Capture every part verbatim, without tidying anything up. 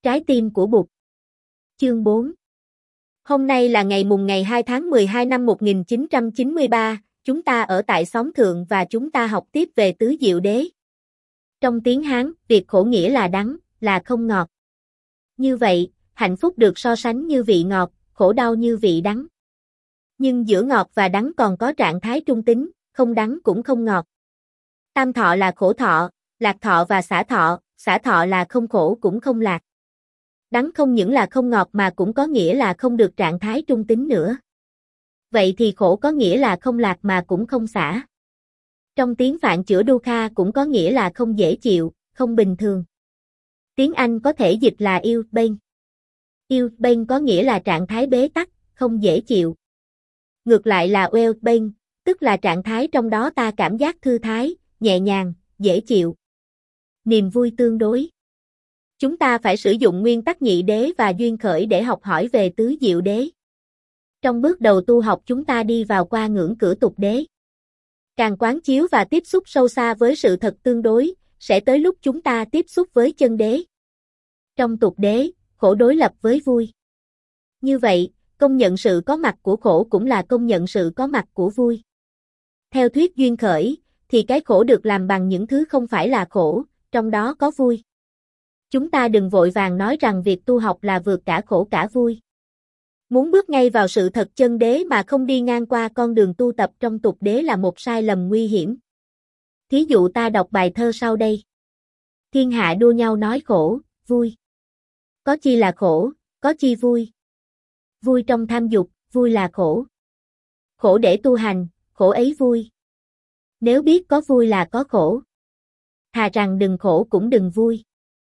Trái tim của Bụt. Chương bốn. Hôm nay là ngày mùng ngày hai tháng mười hai năm một nghìn chín trăm chín mươi ba, chúng ta ở tại xóm thượng và chúng ta học tiếp về tứ diệu đế. Trong tiếng Hán, việc khổ nghĩa là đắng, là không ngọt. Như vậy, hạnh phúc được so sánh như vị ngọt, khổ đau như vị đắng. Nhưng giữa ngọt và đắng còn có trạng thái trung tính, không đắng cũng không ngọt. Tam thọ là khổ thọ, lạc thọ và xả thọ, xả thọ là không khổ cũng không lạc. Đắng không những là không ngọt mà cũng có nghĩa là không được trạng thái trung tính nữa. Vậy thì khổ có nghĩa là không lạc mà cũng không xả. Trong tiếng Phạn chữa Dukkha cũng có nghĩa là không dễ chịu, không bình thường. Tiếng Anh có thể dịch là ill pain. Ill pain có nghĩa là trạng thái bế tắc, không dễ chịu. Ngược lại là well pain, tức là trạng thái trong đó ta cảm giác thư thái, nhẹ nhàng, dễ chịu. Niềm vui tương đối. Chúng ta phải sử dụng nguyên tắc nhị đế và duyên khởi để học hỏi về tứ diệu đế. Trong bước đầu tu học chúng ta đi vào qua ngưỡng cửa tục đế. Càng quán chiếu và tiếp xúc sâu xa với sự thật tương đối, sẽ tới lúc chúng ta tiếp xúc với chân đế. Trong tục đế, khổ đối lập với vui. Như vậy, công nhận sự có mặt của khổ cũng là công nhận sự có mặt của vui. Theo thuyết duyên khởi, thì cái khổ được làm bằng những thứ không phải là khổ, trong đó có vui. Chúng ta đừng vội vàng nói rằng việc tu học là vượt cả khổ cả vui. Muốn bước ngay vào sự thật chân đế mà không đi ngang qua con đường tu tập trong tục đế là một sai lầm nguy hiểm. Thí dụ ta đọc bài thơ sau đây. Thiên hạ đua nhau nói khổ, vui. Có chi là khổ, có chi vui. Vui trong tham dục, vui là khổ. Khổ để tu hành, khổ ấy vui. Nếu biết có vui là có khổ. Thà rằng đừng khổ cũng đừng vui.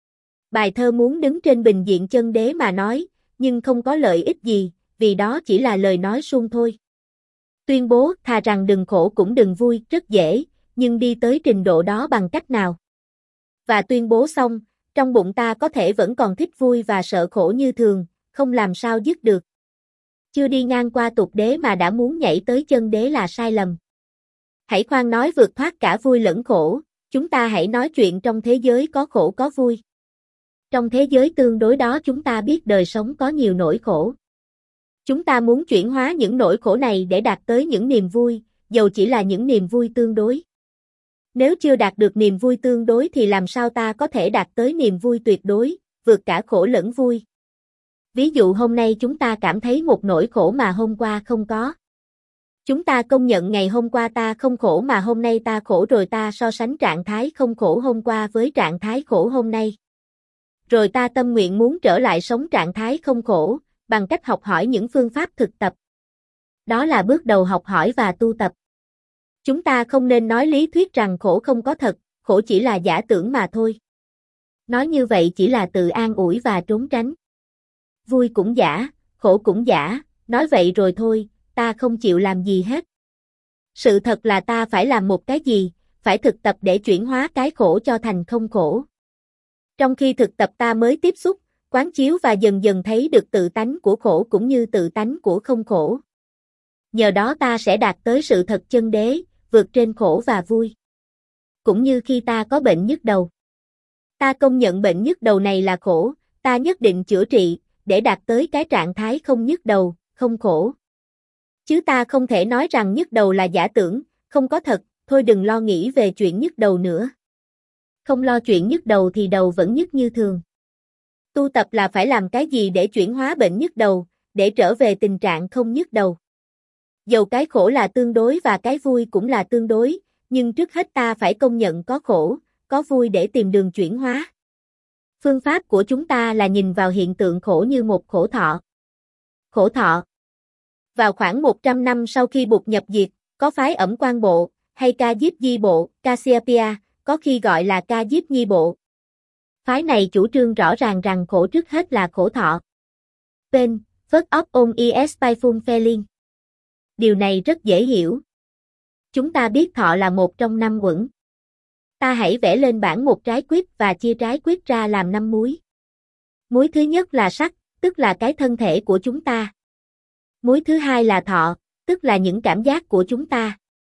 Bài thơ muốn đứng trên bình diện chân đế mà nói, nhưng không có lợi ích gì, vì đó chỉ là lời nói suông thôi. Tuyên bố thà rằng đừng khổ cũng đừng vui rất dễ, nhưng đi tới trình độ đó bằng cách nào? Và tuyên bố xong, trong bụng ta có thể vẫn còn thích vui và sợ khổ như thường, không làm sao dứt được. Chưa đi ngang qua tục đế mà đã muốn nhảy tới chân đế là sai lầm. Hãy khoan nói vượt thoát cả vui lẫn khổ, chúng ta hãy nói chuyện trong thế giới có khổ có vui. Trong thế giới tương đối đó chúng ta biết đời sống có nhiều nỗi khổ. Chúng ta muốn chuyển hóa những nỗi khổ này để đạt tới những niềm vui, dầu chỉ là những niềm vui tương đối. Nếu chưa đạt được niềm vui tương đối thì làm sao ta có thể đạt tới niềm vui tuyệt đối, vượt cả khổ lẫn vui. Ví dụ hôm nay chúng ta cảm thấy một nỗi khổ mà hôm qua không có. Chúng ta công nhận ngày hôm qua ta không khổ mà hôm nay ta khổ rồi ta so sánh trạng thái không khổ hôm qua với trạng thái khổ hôm nay. Rồi ta tâm nguyện muốn trở lại sống trạng thái không khổ, bằng cách học hỏi những phương pháp thực tập. Đó là bước đầu học hỏi và tu tập. Chúng ta không nên nói lý thuyết rằng khổ không có thật, khổ chỉ là giả tưởng mà thôi. Nói như vậy chỉ là tự an ủi và trốn tránh. Vui cũng giả, khổ cũng giả, nói vậy rồi thôi, ta không chịu làm gì hết. Sự thật là ta phải làm một cái gì, phải thực tập để chuyển hóa cái khổ cho thành không khổ. Trong khi thực tập ta mới tiếp xúc, quán chiếu và dần dần thấy được tự tánh của khổ cũng như tự tánh của không khổ. Nhờ đó ta sẽ đạt tới sự thật chân đế, vượt trên khổ và vui. Cũng như khi ta có bệnh nhức đầu. Ta công nhận bệnh nhức đầu này là khổ, ta nhất định chữa trị, để đạt tới cái trạng thái không nhức đầu, không khổ. Chứ ta không thể nói rằng nhức đầu là giả tưởng, không có thật, thôi đừng lo nghĩ về chuyện nhức đầu nữa. Không lo chuyện nhức đầu thì đầu vẫn nhức như thường. Tu tập là phải làm cái gì để chuyển hóa bệnh nhức đầu, để trở về tình trạng không nhức đầu. Dầu cái khổ là tương đối và cái vui cũng là tương đối, nhưng trước hết ta phải công nhận có khổ, có vui để tìm đường chuyển hóa. Phương pháp của chúng ta là nhìn vào hiện tượng khổ như một khổ thọ. Khổ thọ. Vào khoảng một trăm năm sau khi Bụt nhập diệt, có phái Ẩm Quan Bộ, hay Ca Diếp Di Bộ, Kasyapia, có khi gọi là Ca Diếp Nhi Bộ. Phái này chủ trương rõ ràng rằng khổ trước hết là khổ thọ. Pen, First of all is painful feeling. Điều này rất dễ hiểu. Chúng ta biết thọ là một trong năm uẩn. Ta hãy vẽ lên bảng một trái quýt và chia trái quýt ra làm năm múi. Múi thứ nhất là sắc, tức là cái thân thể của chúng ta. Múi thứ hai là thọ, tức là những cảm giác của chúng ta.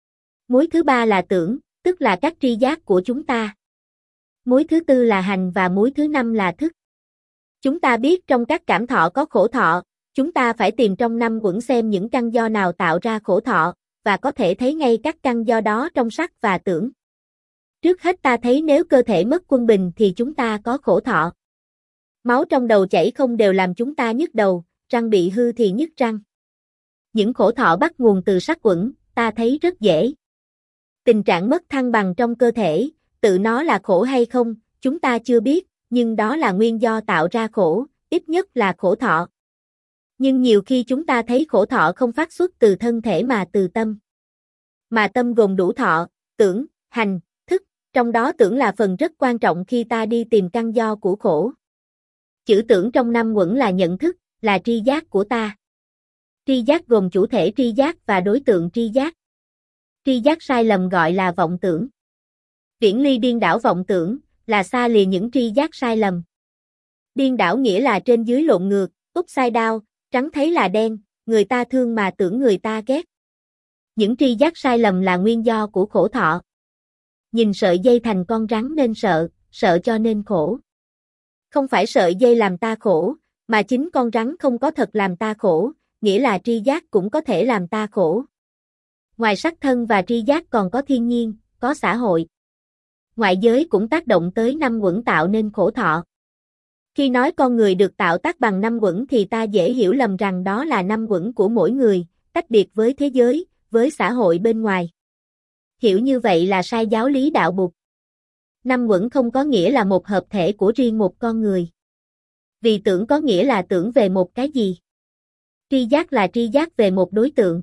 Múi thứ ba là tưởng, tức là các tri giác của chúng ta. Múi thứ tư là hành và múi thứ năm là thức. Chúng ta biết trong các cảm thọ có khổ thọ, chúng ta phải tìm trong năm uẩn xem những căn do nào tạo ra khổ thọ, và có thể thấy ngay các căn do đó trong sắc và tưởng. Trước hết ta thấy nếu cơ thể mất quân bình thì chúng ta có khổ thọ. Máu trong đầu chảy không đều làm chúng ta nhức đầu, răng bị hư thì nhức răng. Những khổ thọ bắt nguồn từ sắc uẩn, ta thấy rất dễ. Tình trạng mất thăng bằng trong cơ thể, tự nó là khổ hay không, chúng ta chưa biết, nhưng đó là nguyên do tạo ra khổ, ít nhất là khổ thọ. Nhưng nhiều khi chúng ta thấy khổ thọ không phát xuất từ thân thể mà từ tâm. Mà tâm gồm đủ thọ, tưởng, hành, thức, trong đó tưởng là phần rất quan trọng khi ta đi tìm căn do của khổ. Chữ tưởng trong năm uẩn là nhận thức, là tri giác của ta. Tri giác gồm chủ thể tri giác và đối tượng tri giác. Tri giác sai lầm gọi là vọng tưởng. Viễn ly điên đảo vọng tưởng, là xa lìa những tri giác sai lầm. Điên đảo nghĩa là trên dưới lộn ngược, upside down, trắng thấy là đen, người ta thương mà tưởng người ta ghét. Những tri giác sai lầm là nguyên do của khổ thọ. Nhìn sợi dây thành con rắn nên sợ, sợ cho nên khổ. Không phải sợi dây làm ta khổ, mà chính con rắn không có thật làm ta khổ, nghĩa là tri giác cũng có thể làm ta khổ. Ngoài sắc thân và tri giác còn có thiên nhiên, có xã hội. Ngoại giới cũng tác động tới năm uẩn tạo nên khổ thọ. Khi nói con người được tạo tác bằng năm uẩn thì ta dễ hiểu lầm rằng đó là năm uẩn của mỗi người, tách biệt với thế giới, với xã hội bên ngoài. Hiểu như vậy là sai giáo lý đạo Bụt. Năm uẩn không có nghĩa là một hợp thể của riêng một con người. Vì tưởng có nghĩa là tưởng về một cái gì. Tri giác là tri giác về một đối tượng.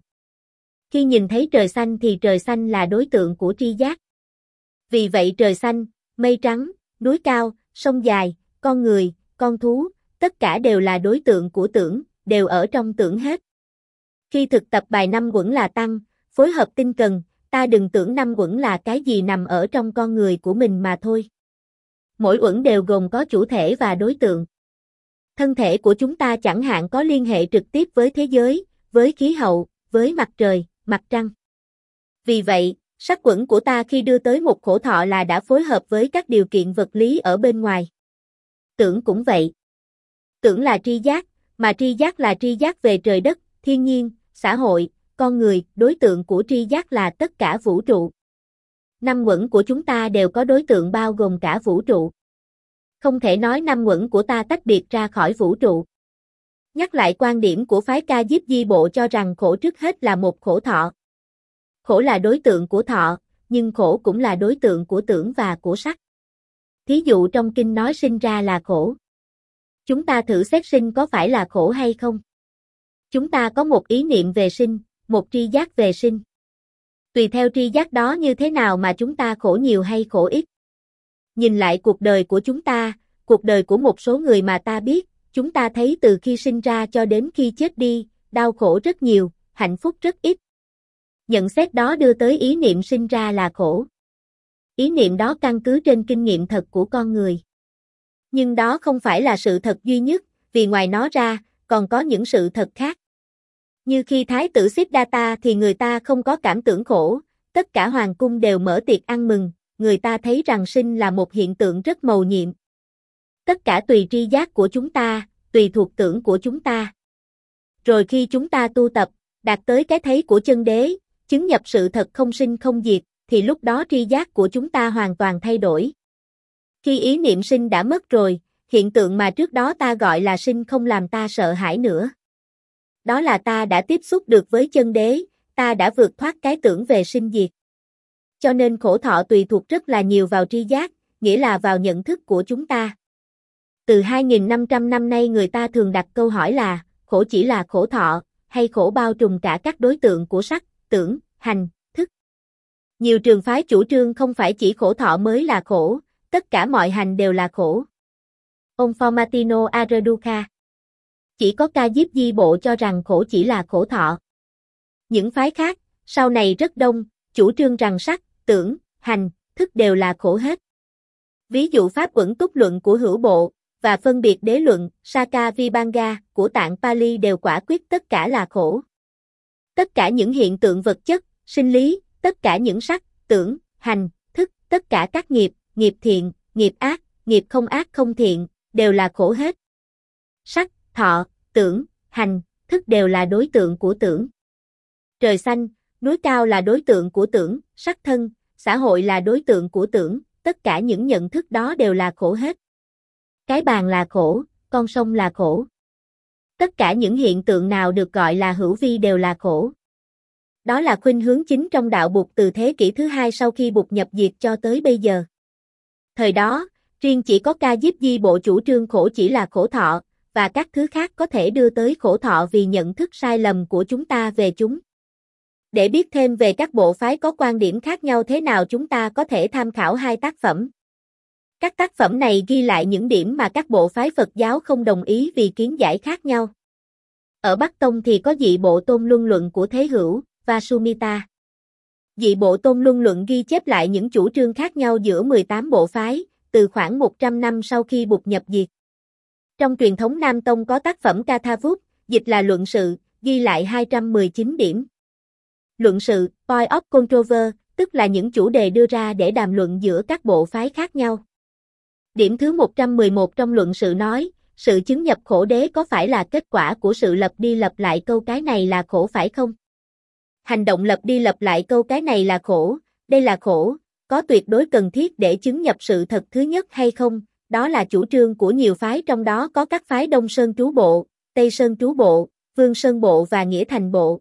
Khi nhìn thấy trời xanh thì trời xanh là đối tượng của tri giác. Vì vậy trời xanh, mây trắng, núi cao, sông dài, con người, con thú, tất cả đều là đối tượng của tưởng, đều ở trong tưởng hết. Khi thực tập bài năm uẩn là tăng, phối hợp tinh cần, ta đừng tưởng năm uẩn là cái gì nằm ở trong con người của mình mà thôi. Mỗi uẩn đều gồm có chủ thể và đối tượng. Thân thể của chúng ta chẳng hạn có liên hệ trực tiếp với thế giới, với khí hậu, với mặt trời, mặt trăng. Vì vậy, sắc uẩn của ta khi đưa tới một khổ thọ là đã phối hợp với các điều kiện vật lý ở bên ngoài. Tưởng cũng vậy. Tưởng là tri giác, mà tri giác là tri giác về trời đất, thiên nhiên, xã hội, con người, đối tượng của tri giác là tất cả vũ trụ. Năm uẩn của chúng ta đều có đối tượng bao gồm cả vũ trụ. Không thể nói năm uẩn của ta tách biệt ra khỏi vũ trụ. Nhắc lại quan điểm của phái Ca Diếp Di Bộ cho rằng khổ trước hết là một khổ thọ. Khổ là đối tượng của thọ, nhưng khổ cũng là đối tượng của tưởng và của sắc. Thí dụ trong kinh nói sinh ra là khổ. Chúng ta thử xét sinh có phải là khổ hay không? Chúng ta có một ý niệm về sinh, một tri giác về sinh. Tùy theo tri giác đó như thế nào mà chúng ta khổ nhiều hay khổ ít. Nhìn lại cuộc đời của chúng ta, cuộc đời của một số người mà ta biết, chúng ta thấy từ khi sinh ra cho đến khi chết đi, đau khổ rất nhiều, hạnh phúc rất ít. Nhận xét đó đưa tới ý niệm sinh ra là khổ. Ý niệm đó căn cứ trên kinh nghiệm thật của con người. Nhưng đó không phải là sự thật duy nhất, vì ngoài nó ra, còn có những sự thật khác. Như khi Thái tử Siddhartha thì người ta không có cảm tưởng khổ, tất cả hoàng cung đều mở tiệc ăn mừng, người ta thấy rằng sinh là một hiện tượng rất mầu nhiệm. Tất cả tùy tri giác của chúng ta, tùy thuộc tưởng của chúng ta. Rồi khi chúng ta tu tập, đạt tới cái thấy của chân đế, chứng nhập sự thật không sinh không diệt, thì lúc đó tri giác của chúng ta hoàn toàn thay đổi. Khi ý niệm sinh đã mất rồi, hiện tượng mà trước đó ta gọi là sinh không làm ta sợ hãi nữa. Đó là ta đã tiếp xúc được với chân đế, ta đã vượt thoát cái tưởng về sinh diệt. Cho nên khổ thọ tùy thuộc rất là nhiều vào tri giác, nghĩa là vào nhận thức của chúng ta. Từ hai nghìn năm trăm năm nay người ta thường đặt câu hỏi là, khổ chỉ là khổ thọ, hay khổ bao trùm cả các đối tượng của sắc, tưởng, hành, thức. Nhiều trường phái chủ trương không phải chỉ khổ thọ mới là khổ, tất cả mọi hành đều là khổ. Ông Formatino Areduca. Chỉ có Ca Diếp Di Bộ cho rằng khổ chỉ là khổ thọ. Những phái khác, sau này rất đông, chủ trương rằng sắc, tưởng, hành, thức đều là khổ hết. Ví dụ Pháp Uẩn Túc Luận của Hữu Bộ, và phân biệt đế luận, Saka Vibhanga, của tạng Pali đều quả quyết tất cả là khổ. Tất cả những hiện tượng vật chất, sinh lý, tất cả những sắc, tưởng, hành, thức, tất cả các nghiệp, nghiệp thiện, nghiệp ác, nghiệp không ác không thiện, đều là khổ hết. sắc, thọ, tưởng, hành, thức đều là đối tượng của tưởng. Trời xanh, núi cao là đối tượng của tưởng, sắc thân, xã hội là đối tượng của tưởng, tất cả những nhận thức đó đều là khổ hết. Cái bàn là khổ, con sông là khổ. Tất cả những hiện tượng nào được gọi là hữu vi đều là khổ. Đó là khuynh hướng chính trong đạo Bụt từ thế kỷ thứ hai sau khi Bụt nhập diệt cho tới bây giờ. Thời đó, riêng chỉ có Ca Diếp Di Bộ chủ trương khổ chỉ là khổ thọ, và các thứ khác có thể đưa tới khổ thọ vì nhận thức sai lầm của chúng ta về chúng. Để biết thêm về các bộ phái có quan điểm khác nhau thế nào chúng ta có thể tham khảo hai tác phẩm. Các tác phẩm này ghi lại những điểm mà các bộ phái Phật giáo không đồng ý vì kiến giải khác nhau. Ở Bắc Tông thì có dị bộ tôn luân luận của Thế Hữu, Vasumita. Dị bộ tôn luân luận ghi chép lại những chủ trương khác nhau giữa mười tám bộ phái, từ khoảng một trăm năm sau khi Bụt nhập diệt. Trong truyền thống Nam Tông có tác phẩm Kathavut, dịch là luận sự, ghi lại hai trăm mười chín điểm. Luận sự, Point of Controversy, tức là những chủ đề đưa ra để đàm luận giữa các bộ phái khác nhau. Điểm thứ một trăm mười một trong luận sự nói, sự chứng nhập khổ đế có phải là kết quả của sự lặp đi lặp lại câu cái này là khổ phải không? Hành động lặp đi lặp lại câu cái này là khổ, đây là khổ, có tuyệt đối cần thiết để chứng nhập sự thật thứ nhất hay không? Đó là chủ trương của nhiều phái trong đó có các phái Đông Sơn Trú Bộ, Tây Sơn Trú Bộ, Vương Sơn Bộ và Nghĩa Thành Bộ.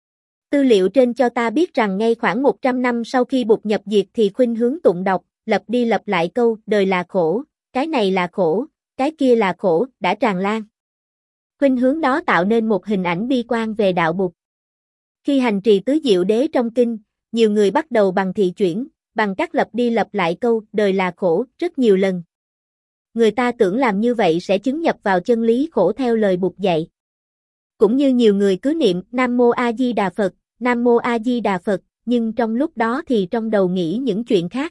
Tư liệu trên cho ta biết rằng ngay khoảng một trăm năm sau khi Bụt nhập diệt thì khuynh hướng tụng đọc, lặp đi lặp lại câu đời là khổ, cái này là khổ, cái kia là khổ, đã tràn lan. Khuynh hướng đó tạo nên một hình ảnh bi quan về đạo Bụt. Khi hành trì tứ diệu đế trong kinh, nhiều người bắt đầu bằng thị chuyển, bằng cách lặp đi lặp lại câu đời là khổ rất nhiều lần. Người ta tưởng làm như vậy sẽ chứng nhập vào chân lý khổ theo lời Bụt dạy. Cũng như nhiều người cứ niệm Nam Mô A Di Đà Phật, Nam Mô A Di Đà Phật, nhưng trong lúc đó thì trong đầu nghĩ những chuyện khác.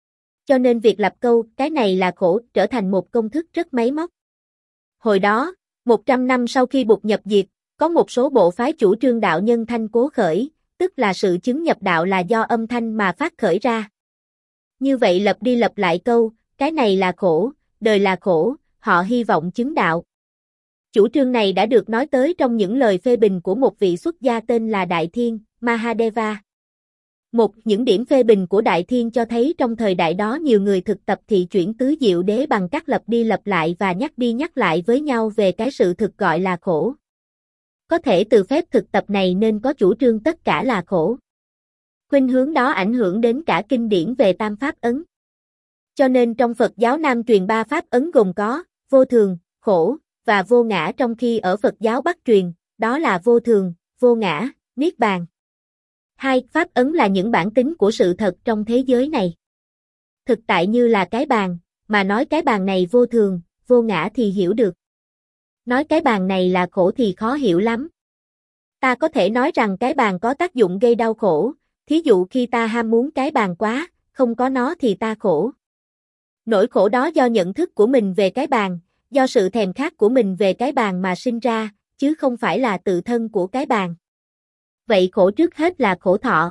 Cho nên việc lặp câu cái này là khổ trở thành một công thức rất máy móc. Hồi đó, một trăm năm sau khi Bụt nhập diệt, có một số bộ phái chủ trương đạo nhân thanh cố khởi, tức là sự chứng nhập đạo là do âm thanh mà phát khởi ra. Như vậy lặp đi lặp lại câu, cái này là khổ, đời là khổ, họ hy vọng chứng đạo. Chủ trương này đã được nói tới trong những lời phê bình của một vị xuất gia tên là Đại Thiên, Mahadeva. Một, những điểm phê bình của Đại Thiên cho thấy trong thời đại đó nhiều người thực tập thị chuyển tứ diệu đế bằng cách lặp đi lặp lại và nhắc đi nhắc lại với nhau về cái sự thực gọi là khổ. Có thể từ phép thực tập này nên có chủ trương tất cả là khổ. Khuynh hướng đó ảnh hưởng đến cả kinh điển về tam pháp ấn. Cho nên trong Phật giáo Nam truyền ba pháp ấn gồm có vô thường, khổ và vô ngã, trong khi ở Phật giáo Bắc truyền, đó là vô thường, vô ngã, niết bàn. Hai, pháp ấn là những bản tính của sự thật trong thế giới này. Thực tại như là cái bàn, mà nói cái bàn này vô thường, vô ngã thì hiểu được. Nói cái bàn này là khổ thì khó hiểu lắm. Ta có thể nói rằng cái bàn có tác dụng gây đau khổ, thí dụ khi ta ham muốn cái bàn quá, không có nó thì ta khổ. Nỗi khổ đó do nhận thức của mình về cái bàn, do sự thèm khát của mình về cái bàn mà sinh ra, chứ không phải là tự thân của cái bàn. Vậy khổ trước hết là khổ thọ.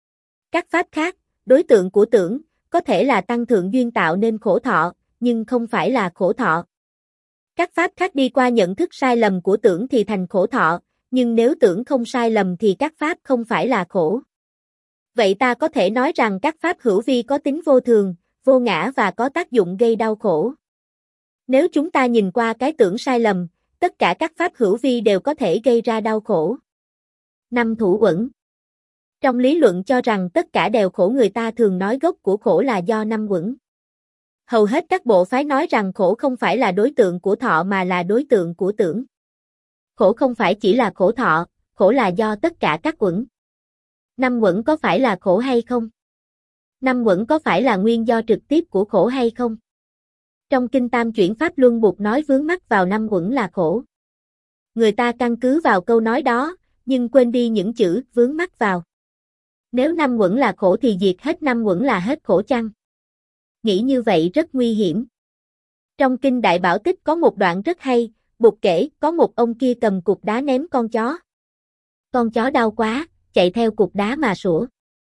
Các pháp khác, đối tượng của tưởng, có thể là tăng thượng duyên tạo nên khổ thọ, nhưng không phải là khổ thọ. Các pháp khác đi qua nhận thức sai lầm của tưởng thì thành khổ thọ, nhưng nếu tưởng không sai lầm thì các pháp không phải là khổ. Vậy ta có thể nói rằng các pháp hữu vi có tính vô thường, vô ngã và có tác dụng gây đau khổ. Nếu chúng ta nhìn qua cái tưởng sai lầm, tất cả các pháp hữu vi đều có thể gây ra đau khổ. Năm thủ uẩn. Trong lý luận cho rằng tất cả đều khổ, người ta thường nói gốc của khổ là do năm uẩn. Hầu hết các bộ phái nói rằng khổ không phải là đối tượng của thọ mà là đối tượng của tưởng. Khổ không phải chỉ là khổ thọ, khổ là do tất cả các uẩn. Năm uẩn có phải là khổ hay không? Năm uẩn có phải là nguyên do trực tiếp của khổ hay không? Trong Kinh Tam Chuyển Pháp Luân Bụt nói vướng mắc vào năm uẩn là khổ. Người ta căn cứ vào câu nói đó, nhưng quên đi những chữ vướng mắc vào. Nếu năm uẩn là khổ thì diệt hết năm uẩn là hết khổ chăng? Nghĩ như vậy rất nguy hiểm. Trong Kinh Đại Bảo Tích có một đoạn rất hay, Bụt kể có một ông kia cầm cục đá ném con chó. Con chó đau quá, chạy theo cục đá mà sủa.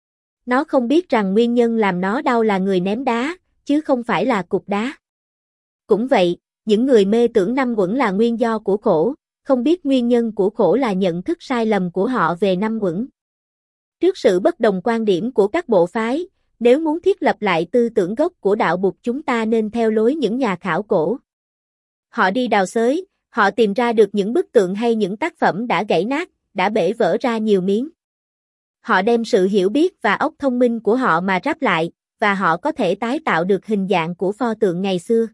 Nó không biết rằng nguyên nhân làm nó đau là người ném đá, chứ không phải là cục đá. Cũng vậy, Những người mê tưởng năm uẩn là nguyên do của khổ, không biết nguyên nhân của khổ là nhận thức sai lầm của họ về năm uẩn. Trước sự bất đồng quan điểm của các bộ phái, nếu muốn thiết lập lại tư tưởng gốc của đạo Bụt chúng ta nên theo lối những nhà khảo cổ. Họ đi đào xới, họ tìm ra được những bức tượng hay những tác phẩm đã gãy nát, đã bể vỡ ra nhiều miếng. Họ đem sự hiểu biết và óc thông minh của họ mà ráp lại, và họ có thể tái tạo được hình dạng của pho tượng ngày xưa.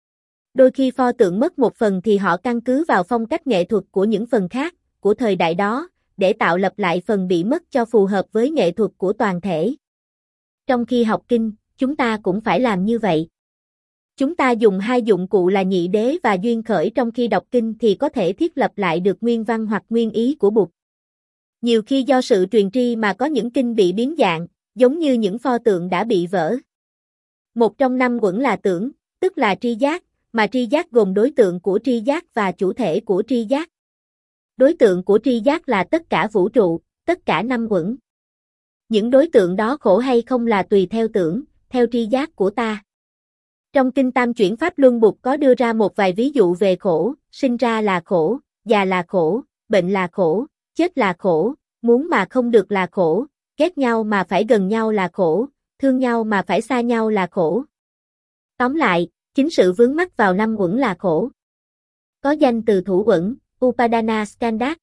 Đôi khi pho tượng mất một phần thì họ căn cứ vào phong cách nghệ thuật của những phần khác, của thời đại đó, để tạo lập lại phần bị mất cho phù hợp với nghệ thuật của toàn thể. Trong khi học kinh, chúng ta cũng phải làm như vậy. Chúng ta dùng hai dụng cụ là nhị đế và duyên khởi trong khi đọc kinh thì có thể thiết lập lại được nguyên văn hoặc nguyên ý của Bụt. Nhiều khi do sự truyền tri mà có những kinh bị biến dạng, giống như những pho tượng đã bị vỡ. Một trong năm uẩn là tưởng, tức là tri giác, mà tri giác gồm đối tượng của tri giác và chủ thể của tri giác. Đối tượng của tri giác là tất cả vũ trụ, tất cả năm uẩn. Những đối tượng đó khổ hay không là tùy theo tưởng, theo tri giác của ta. Trong Kinh Tam Chuyển Pháp Luân Bụt có đưa ra một vài ví dụ về khổ, sinh ra là khổ, già là khổ, bệnh là khổ, chết là khổ, muốn mà không được là khổ, ghét nhau mà phải gần nhau là khổ, thương nhau mà phải xa nhau là khổ. Tóm lại, chính sự vướng mắc vào năm uẩn là khổ. Có danh từ thủ uẩn, Upadana Skandha.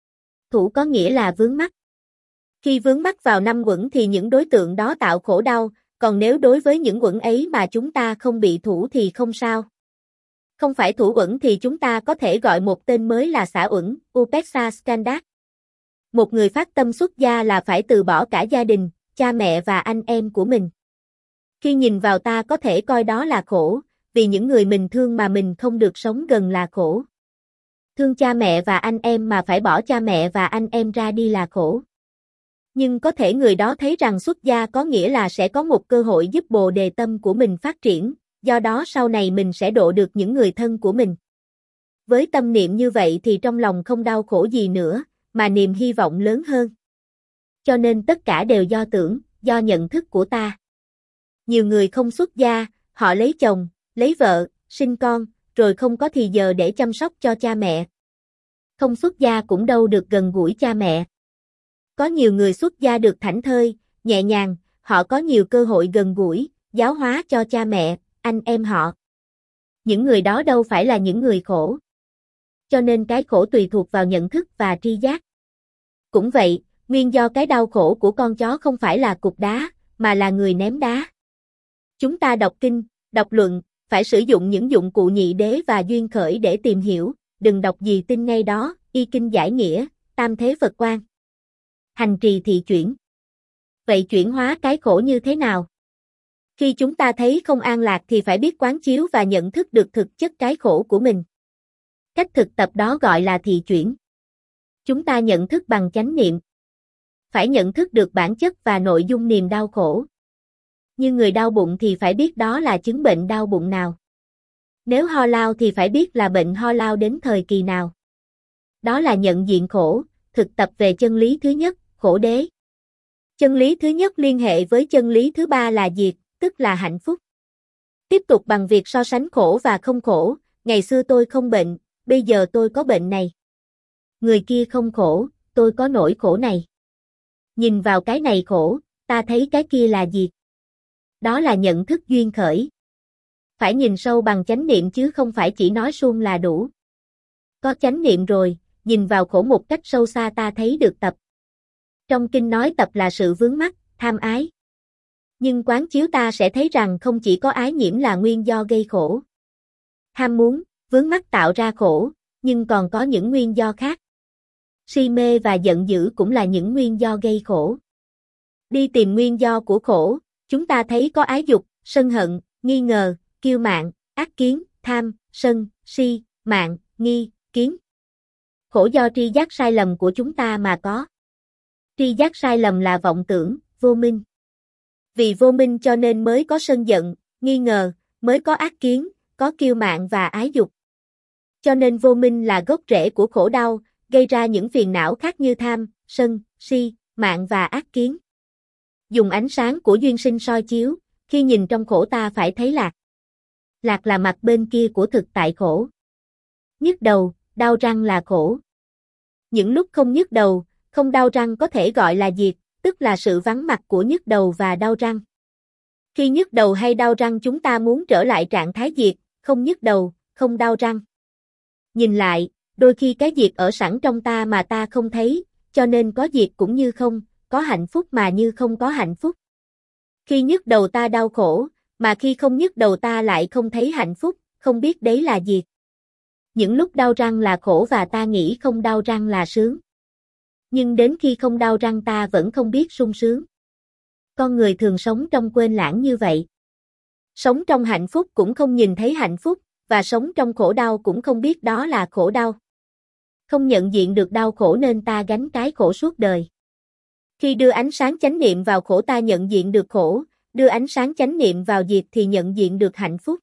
Thủ có nghĩa là vướng mắc. Khi vướng mắc vào năm uẩn thì những đối tượng đó tạo khổ đau, còn nếu đối với những uẩn ấy mà chúng ta không bị thủ thì không sao. Không phải thủ uẩn thì chúng ta có thể gọi một tên mới là xả uẩn, Upekkha Skandha. Một người phát tâm xuất gia là phải từ bỏ cả gia đình, cha mẹ và anh em của mình. Khi nhìn vào ta có thể coi đó là khổ, vì những người mình thương mà mình không được sống gần là khổ. Thương cha mẹ và anh em mà phải bỏ cha mẹ và anh em ra đi là khổ. Nhưng có thể người đó thấy rằng xuất gia có nghĩa là sẽ có một cơ hội giúp bồ đề tâm của mình phát triển, do đó sau này mình sẽ độ được những người thân của mình. Với tâm niệm như vậy thì trong lòng không đau khổ gì nữa, mà niềm hy vọng lớn hơn. Cho nên tất cả đều do tưởng, do nhận thức của ta. Nhiều người không xuất gia, họ lấy chồng, lấy vợ, sinh con, rồi không có thì giờ để chăm sóc cho cha mẹ. Không xuất gia cũng đâu được gần gũi cha mẹ. Có nhiều người xuất gia được thảnh thơi, nhẹ nhàng, họ có nhiều cơ hội gần gũi, giáo hóa cho cha mẹ, anh em họ. Những người đó đâu phải là những người khổ. Cho nên cái khổ tùy thuộc vào nhận thức và tri giác. Cũng vậy, nguyên do cái đau khổ của con chó không phải là cục đá, mà là người ném đá. Chúng ta đọc kinh, đọc luận, phải sử dụng những dụng cụ nhị đế và duyên khởi để tìm hiểu, đừng đọc gì tin ngay đó, y kinh giải nghĩa, tam thế Phật quan. Hành trì thị chuyển. Vậy chuyển hóa cái khổ như thế nào? Khi chúng ta thấy không an lạc thì phải biết quán chiếu và nhận thức được thực chất cái khổ của mình. Cách thực tập đó gọi là thị chuyển. Chúng ta nhận thức bằng chánh niệm. Phải nhận thức được bản chất và nội dung niềm đau khổ. Như người đau bụng thì phải biết đó là chứng bệnh đau bụng nào. Nếu ho lao thì phải biết là bệnh ho lao đến thời kỳ nào. Đó là nhận diện khổ, thực tập về chân lý thứ nhất, khổ đế. Chân lý thứ nhất liên hệ với chân lý thứ ba là diệt, tức là hạnh phúc. Tiếp tục bằng việc so sánh khổ và không khổ, ngày xưa tôi không bệnh, bây giờ tôi có bệnh này. Người kia không khổ, tôi có nỗi khổ này. Nhìn vào cái này khổ, ta thấy cái kia là diệt. Đó là nhận thức duyên khởi. Phải nhìn sâu bằng chánh niệm chứ không phải chỉ nói suông là đủ. Có chánh niệm rồi, nhìn vào khổ một cách sâu xa ta thấy được tập. Trong kinh nói tập là sự vướng mắc, tham ái. Nhưng quán chiếu ta sẽ thấy rằng không chỉ có ái nhiễm là nguyên do gây khổ. Ham muốn, vướng mắc tạo ra khổ, nhưng còn có những nguyên do khác. Si mê và giận dữ cũng là những nguyên do gây khổ. Đi tìm nguyên do của khổ, chúng ta thấy có ái dục, sân hận, nghi ngờ, kiêu mạn, ác kiến, tham, sân, si, mạn, nghi, kiến. Khổ do tri giác sai lầm của chúng ta mà có. Tri giác sai lầm là vọng tưởng, vô minh. Vì vô minh cho nên mới có sân giận, nghi ngờ, mới có ác kiến, có kiêu mạn và ái dục. Cho nên vô minh là gốc rễ của khổ đau, gây ra những phiền não khác như tham, sân, si, mạn và ác kiến. Dùng ánh sáng của duyên sinh soi chiếu, khi nhìn trong khổ ta phải thấy lạc. Lạc là mặt bên kia của thực tại khổ. Nhức đầu, đau răng là khổ. Những lúc không nhức đầu, không đau răng có thể gọi là diệt, tức là sự vắng mặt của nhức đầu và đau răng. Khi nhức đầu hay đau răng chúng ta muốn trở lại trạng thái diệt, không nhức đầu, không đau răng. Nhìn lại, đôi khi cái diệt ở sẵn trong ta mà ta không thấy, cho nên có diệt cũng như không, có hạnh phúc mà như không có hạnh phúc. Khi nhức đầu ta đau khổ, mà khi không nhức đầu ta lại không thấy hạnh phúc, không biết đấy là diệt. Những lúc đau răng là khổ và ta nghĩ không đau răng là sướng. Nhưng đến khi không đau răng ta vẫn không biết sung sướng. Con người thường sống trong quên lãng như vậy. Sống trong hạnh phúc cũng không nhìn thấy hạnh phúc, và sống trong khổ đau cũng không biết đó là khổ đau. Không nhận diện được đau khổ nên ta gánh cái khổ suốt đời. Khi đưa ánh sáng chánh niệm vào khổ ta nhận diện được khổ, đưa ánh sáng chánh niệm vào diệt thì nhận diện được hạnh phúc.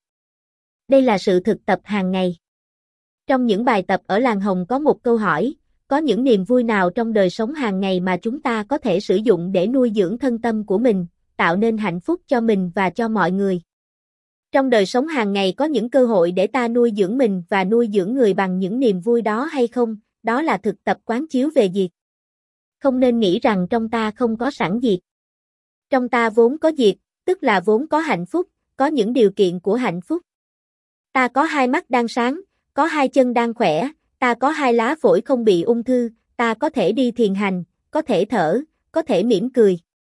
Đây là sự thực tập hàng ngày. Trong những bài tập ở làng Hồng có một câu hỏi, có những niềm vui nào trong đời sống hàng ngày mà chúng ta có thể sử dụng để nuôi dưỡng thân tâm của mình, tạo nên hạnh phúc cho mình và cho mọi người? Trong đời sống hàng ngày có những cơ hội để ta nuôi dưỡng mình và nuôi dưỡng người bằng những niềm vui đó hay không? Đó là thực tập quán chiếu về diệt. Không nên nghĩ rằng trong ta không có sẵn diệt. Trong ta vốn có diệt, tức là vốn có hạnh phúc, có những điều kiện của hạnh phúc. Ta có hai mắt đang sáng, có hai chân đang khỏe, ta có hai lá phổi không bị ung thư, ta có thể đi thiền hành, có thể thở, có thể mỉm cười.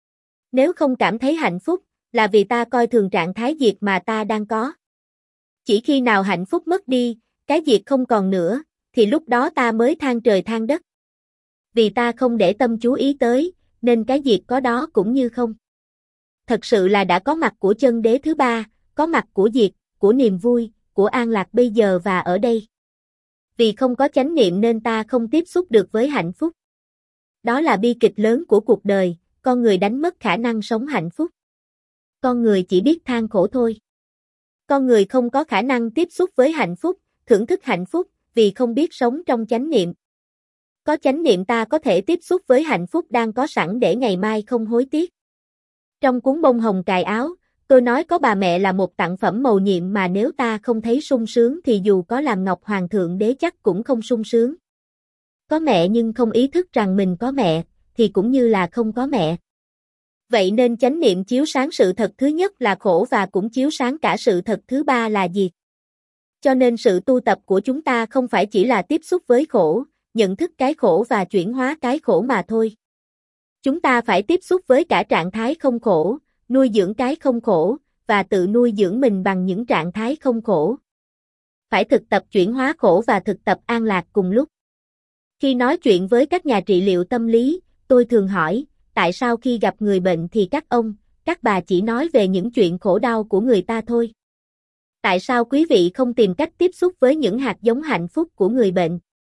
Nếu không cảm thấy hạnh phúc, là vì ta coi thường trạng thái diệt mà ta đang có. Chỉ khi nào hạnh phúc mất đi, cái diệt không còn nữa, thì lúc đó ta mới than trời than đất. Vì ta không để tâm chú ý tới, nên cái diệt có đó cũng như không. Thật sự là đã có mặt của chân đế thứ ba, có mặt của diệt, của niềm vui, của an lạc bây giờ và ở đây. Vì không có chánh niệm nên ta không tiếp xúc được với hạnh phúc. Đó là bi kịch lớn của cuộc đời, con người đánh mất khả năng sống hạnh phúc. Con người chỉ biết than khổ thôi. Con người không có khả năng tiếp xúc với hạnh phúc, thưởng thức hạnh phúc, vì không biết sống trong chánh niệm. Có chánh niệm ta có thể tiếp xúc với hạnh phúc đang có sẵn để ngày mai không hối tiếc. Trong cuốn bông hồng cài áo, tôi nói có bà mẹ là một tặng phẩm mầu nhiệm mà nếu ta không thấy sung sướng thì dù có làm ngọc hoàng thượng đế chắc cũng không sung sướng. Có mẹ nhưng không ý thức rằng mình có mẹ, thì cũng như là không có mẹ. Vậy nên chánh niệm chiếu sáng sự thật thứ nhất là khổ và cũng chiếu sáng cả sự thật thứ ba là diệt. Cho nên sự tu tập của chúng ta không phải chỉ là tiếp xúc với khổ, nhận thức cái khổ và chuyển hóa cái khổ mà thôi. Chúng ta phải tiếp xúc với cả trạng thái không khổ, nuôi dưỡng cái không khổ, và tự nuôi dưỡng mình bằng những trạng thái không khổ. Phải thực tập chuyển hóa khổ và thực tập an lạc cùng lúc. Khi nói chuyện với các nhà trị liệu tâm lý, tôi thường hỏi, tại sao khi gặp người bệnh thì các ông, các bà chỉ nói về những chuyện khổ đau của người ta thôi? Tại sao quý vị không tìm cách tiếp xúc với những hạt giống hạnh phúc của người bệnh?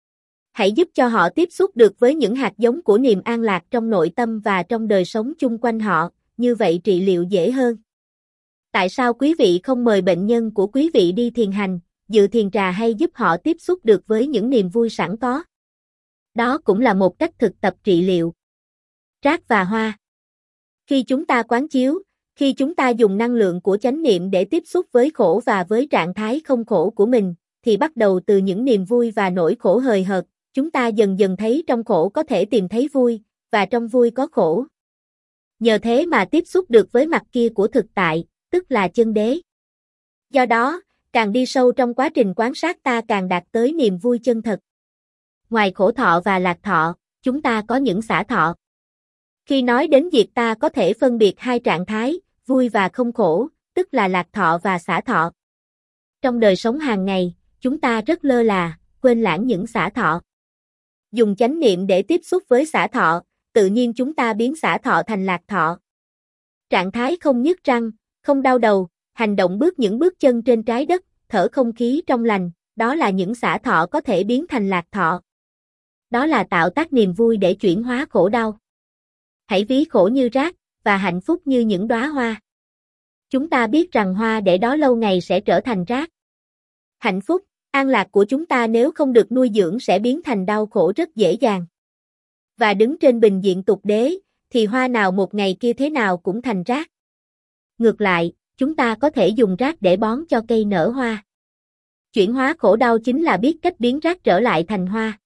Hãy giúp cho họ tiếp xúc được với những hạt giống của niềm an lạc trong nội tâm và trong đời sống chung quanh họ, như vậy trị liệu dễ hơn. Tại sao quý vị không mời bệnh nhân của quý vị đi thiền hành, dự thiền trà hay giúp họ tiếp xúc được với những niềm vui sẵn có? Đó cũng là một cách thực tập trị liệu. Rác và hoa. Khi chúng ta quán chiếu, khi chúng ta dùng năng lượng của chánh niệm để tiếp xúc với khổ và với trạng thái không khổ của mình, thì bắt đầu từ những niềm vui và nỗi khổ hời hợt, chúng ta dần dần thấy trong khổ có thể tìm thấy vui, và trong vui có khổ. Nhờ thế mà tiếp xúc được với mặt kia của thực tại, tức là chân đế. Do đó, càng đi sâu trong quá trình quán sát ta càng đạt tới niềm vui chân thật. Ngoài khổ thọ và lạc thọ, chúng ta có những xả thọ. Khi nói đến diệt ta có thể phân biệt hai trạng thái, vui và không khổ, tức là lạc thọ và xả thọ. Trong đời sống hàng ngày, chúng ta rất lơ là, quên lãng những xả thọ. Dùng chánh niệm để tiếp xúc với xả thọ, tự nhiên chúng ta biến xả thọ thành lạc thọ. Trạng thái không nhức răng, không đau đầu, hành động bước những bước chân trên trái đất, thở không khí trong lành, đó là những xả thọ có thể biến thành lạc thọ. Đó là tạo tác niềm vui để chuyển hóa khổ đau. Hãy ví khổ như rác, và hạnh phúc như những đóa hoa. Chúng ta biết rằng hoa để đó lâu ngày sẽ trở thành rác. Hạnh phúc, an lạc của chúng ta nếu không được nuôi dưỡng sẽ biến thành đau khổ rất dễ dàng. Và đứng trên bình diện tục đế, thì hoa nào một ngày kia thế nào cũng thành rác. Ngược lại, chúng ta có thể dùng rác để bón cho cây nở hoa. Chuyển hóa khổ đau chính là biết cách biến rác trở lại thành hoa.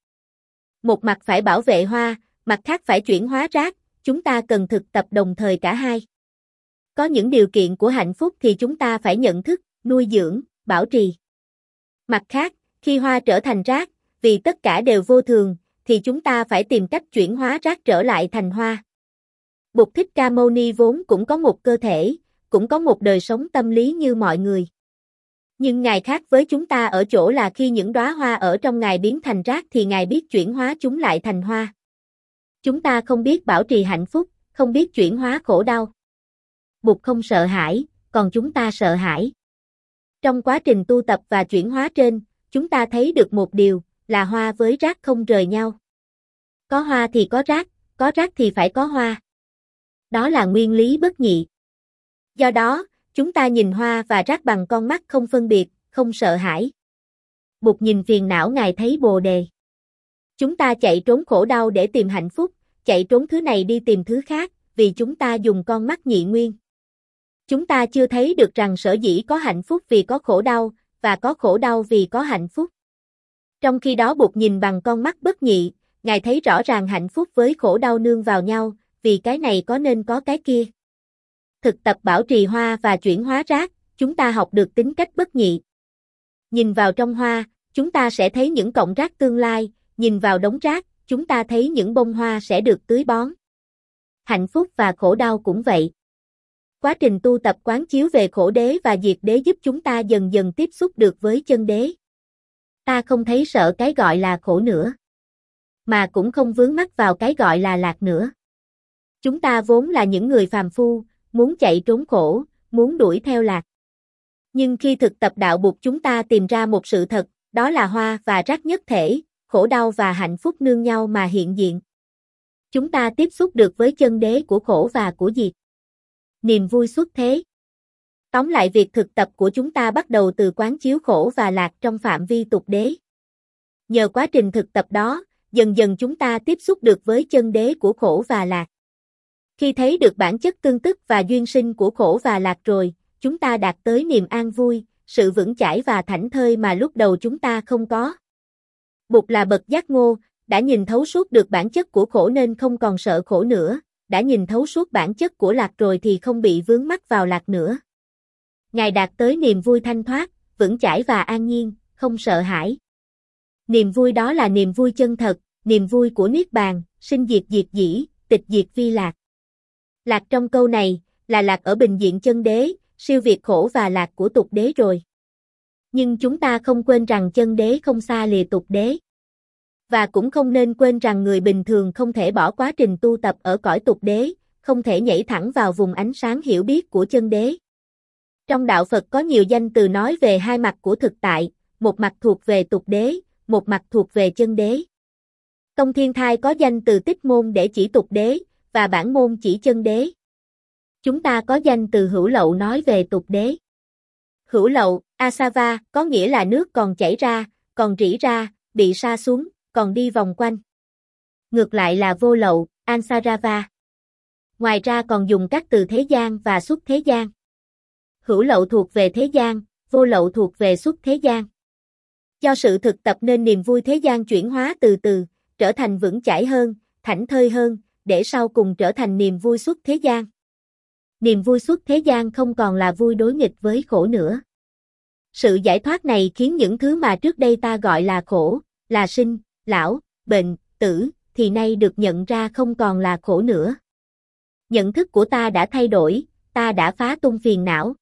Một mặt phải bảo vệ hoa, mặt khác phải chuyển hóa rác, chúng ta cần thực tập đồng thời cả hai. Có những điều kiện của hạnh phúc thì chúng ta phải nhận thức, nuôi dưỡng, bảo trì. Mặt khác, khi hoa trở thành rác, vì tất cả đều vô thường, thì chúng ta phải tìm cách chuyển hóa rác trở lại thành hoa. Bụt Thích Ca Mâu Ni vốn cũng có một cơ thể, cũng có một đời sống tâm lý như mọi người. Nhưng Ngài khác với chúng ta ở chỗ là khi những đóa hoa ở trong Ngài biến thành rác thì Ngài biết chuyển hóa chúng lại thành hoa. Chúng ta không biết bảo trì hạnh phúc, không biết chuyển hóa khổ đau. Bụt không sợ hãi, còn chúng ta sợ hãi. Trong quá trình tu tập và chuyển hóa trên, chúng ta thấy được một điều, là hoa với rác không rời nhau. Có hoa thì có rác, có rác thì phải có hoa. Đó là nguyên lý bất nhị. Do đó, chúng ta nhìn hoa và rác bằng con mắt không phân biệt, không sợ hãi. Bụt nhìn phiền não Ngài thấy Bồ Đề. Chúng ta chạy trốn khổ đau để tìm hạnh phúc, chạy trốn thứ này đi tìm thứ khác, vì chúng ta dùng con mắt nhị nguyên. Chúng ta chưa thấy được rằng sở dĩ có hạnh phúc vì có khổ đau, và có khổ đau vì có hạnh phúc. Trong khi đó Bụt nhìn bằng con mắt bất nhị, Ngài thấy rõ ràng hạnh phúc với khổ đau nương vào nhau, vì cái này có nên có cái kia. Thực tập bảo trì hoa và chuyển hóa rác, chúng ta học được tính cách bất nhị. Nhìn vào trong hoa, chúng ta sẽ thấy những cọng rác tương lai, nhìn vào đống rác, chúng ta thấy những bông hoa sẽ được tưới bón. Hạnh phúc và khổ đau cũng vậy. Quá trình tu tập quán chiếu về khổ đế và diệt đế giúp chúng ta dần dần tiếp xúc được với chân đế. Ta không thấy sợ cái gọi là khổ nữa, mà cũng không vướng mắc vào cái gọi là lạc nữa. Chúng ta vốn là những người phàm phu, muốn chạy trốn khổ, muốn đuổi theo lạc. Nhưng khi thực tập đạo Bụt chúng ta tìm ra một sự thật, đó là hoa và rác nhất thể, khổ đau và hạnh phúc nương nhau mà hiện diện. Chúng ta tiếp xúc được với chân đế của khổ và của diệt. Niềm vui xuất thế. Tóm lại việc thực tập của chúng ta bắt đầu từ quán chiếu khổ và lạc trong phạm vi tục đế. Nhờ quá trình thực tập đó, dần dần chúng ta tiếp xúc được với chân đế của khổ và lạc. Khi thấy được bản chất tương tức và duyên sinh của khổ và lạc rồi, chúng ta đạt tới niềm an vui, sự vững chãi và thảnh thơi mà lúc đầu chúng ta không có. Bụt là bậc giác ngô, đã nhìn thấu suốt được bản chất của khổ nên không còn sợ khổ nữa, đã nhìn thấu suốt bản chất của lạc rồi thì không bị vướng mắc vào lạc nữa. Ngài đạt tới niềm vui thanh thoát, vững chãi và an nhiên, không sợ hãi. Niềm vui đó là niềm vui chân thật, niềm vui của Niết Bàn, sinh diệt diệt dĩ, tịch diệt vi lạc. Lạc trong câu này, là lạc ở bình diện chân đế, siêu việt khổ và lạc của tục đế rồi. Nhưng chúng ta không quên rằng chân đế không xa lìa tục đế. Và cũng không nên quên rằng người bình thường không thể bỏ quá trình tu tập ở cõi tục đế, không thể nhảy thẳng vào vùng ánh sáng hiểu biết của chân đế. Trong đạo Phật có nhiều danh từ nói về hai mặt của thực tại, một mặt thuộc về tục đế, một mặt thuộc về chân đế. Tông Thiên Thai có danh từ tích môn để chỉ tục đế, và bản môn chỉ chân đế. Chúng ta có danh từ hữu lậu nói về tục đế. Hữu lậu, Asava, có nghĩa là nước còn chảy ra, còn rỉ ra, bị sa xuống, còn đi vòng quanh. Ngược lại là vô lậu, Ansarava. Ngoài ra còn dùng các từ thế gian và xuất thế gian. Hữu lậu thuộc về thế gian, vô lậu thuộc về xuất thế gian. Do sự thực tập nên niềm vui thế gian chuyển hóa từ từ, trở thành vững chãi hơn, thảnh thơi hơn, để sau cùng trở thành niềm vui xuất thế gian. Niềm vui xuất thế gian không còn là vui đối nghịch với khổ nữa. Sự giải thoát này khiến những thứ mà trước đây ta gọi là khổ, là sinh, lão, bệnh, tử, thì nay được nhận ra không còn là khổ nữa. Nhận thức của ta đã thay đổi, ta đã phá tung phiền não.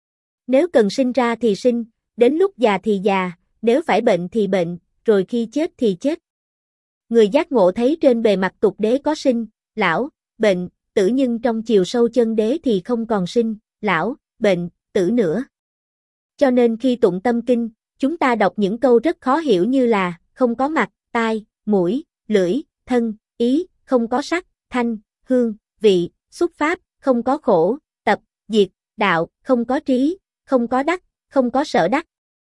Nếu cần sinh ra thì sinh, đến lúc già thì già, nếu phải bệnh thì bệnh, rồi khi chết thì chết. Người giác ngộ thấy trên bề mặt tục đế có sinh, lão, bệnh, tử nhưng trong chiều sâu chân đế thì không còn sinh, lão, bệnh, tử nữa. Cho nên khi tụng tâm kinh, chúng ta đọc những câu rất khó hiểu như là, không có mặt, tai, mũi, lưỡi, thân, ý, không có sắc, thanh, hương, vị, xúc pháp, không có khổ, tập, diệt, đạo, không có trí, không có đắc, không có sở đắc.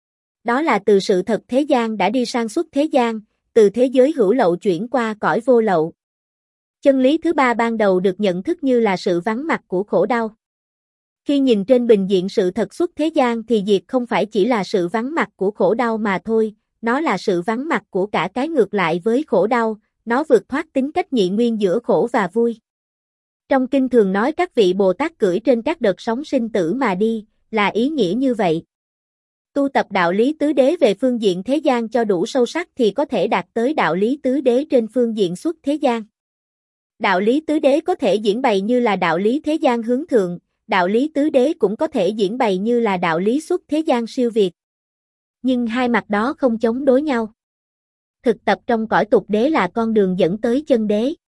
Đó là từ sự thật thế gian đã đi sang xuất thế gian, từ thế giới hữu lậu chuyển qua cõi vô lậu. Chân lý thứ ba ban đầu được nhận thức như là sự vắng mặt của khổ đau. Khi nhìn trên bình diện sự thật xuất thế gian thì diệt không phải chỉ là sự vắng mặt của khổ đau mà thôi, nó là sự vắng mặt của cả cái ngược lại với khổ đau, nó vượt thoát tính cách nhị nguyên giữa khổ và vui. Trong kinh thường nói các vị Bồ Tát cưỡi trên các đợt sóng sinh tử mà đi, là ý nghĩa như vậy. Tu tập đạo lý tứ đế về phương diện thế gian cho đủ sâu sắc thì có thể đạt tới đạo lý tứ đế trên phương diện xuất thế gian. Đạo lý tứ đế có thể diễn bày như là đạo lý thế gian hướng thượng, đạo lý tứ đế cũng có thể diễn bày như là đạo lý xuất thế gian siêu việt. Nhưng hai mặt đó không chống đối nhau. Thực tập trong cõi tục đế là con đường dẫn tới chân đế.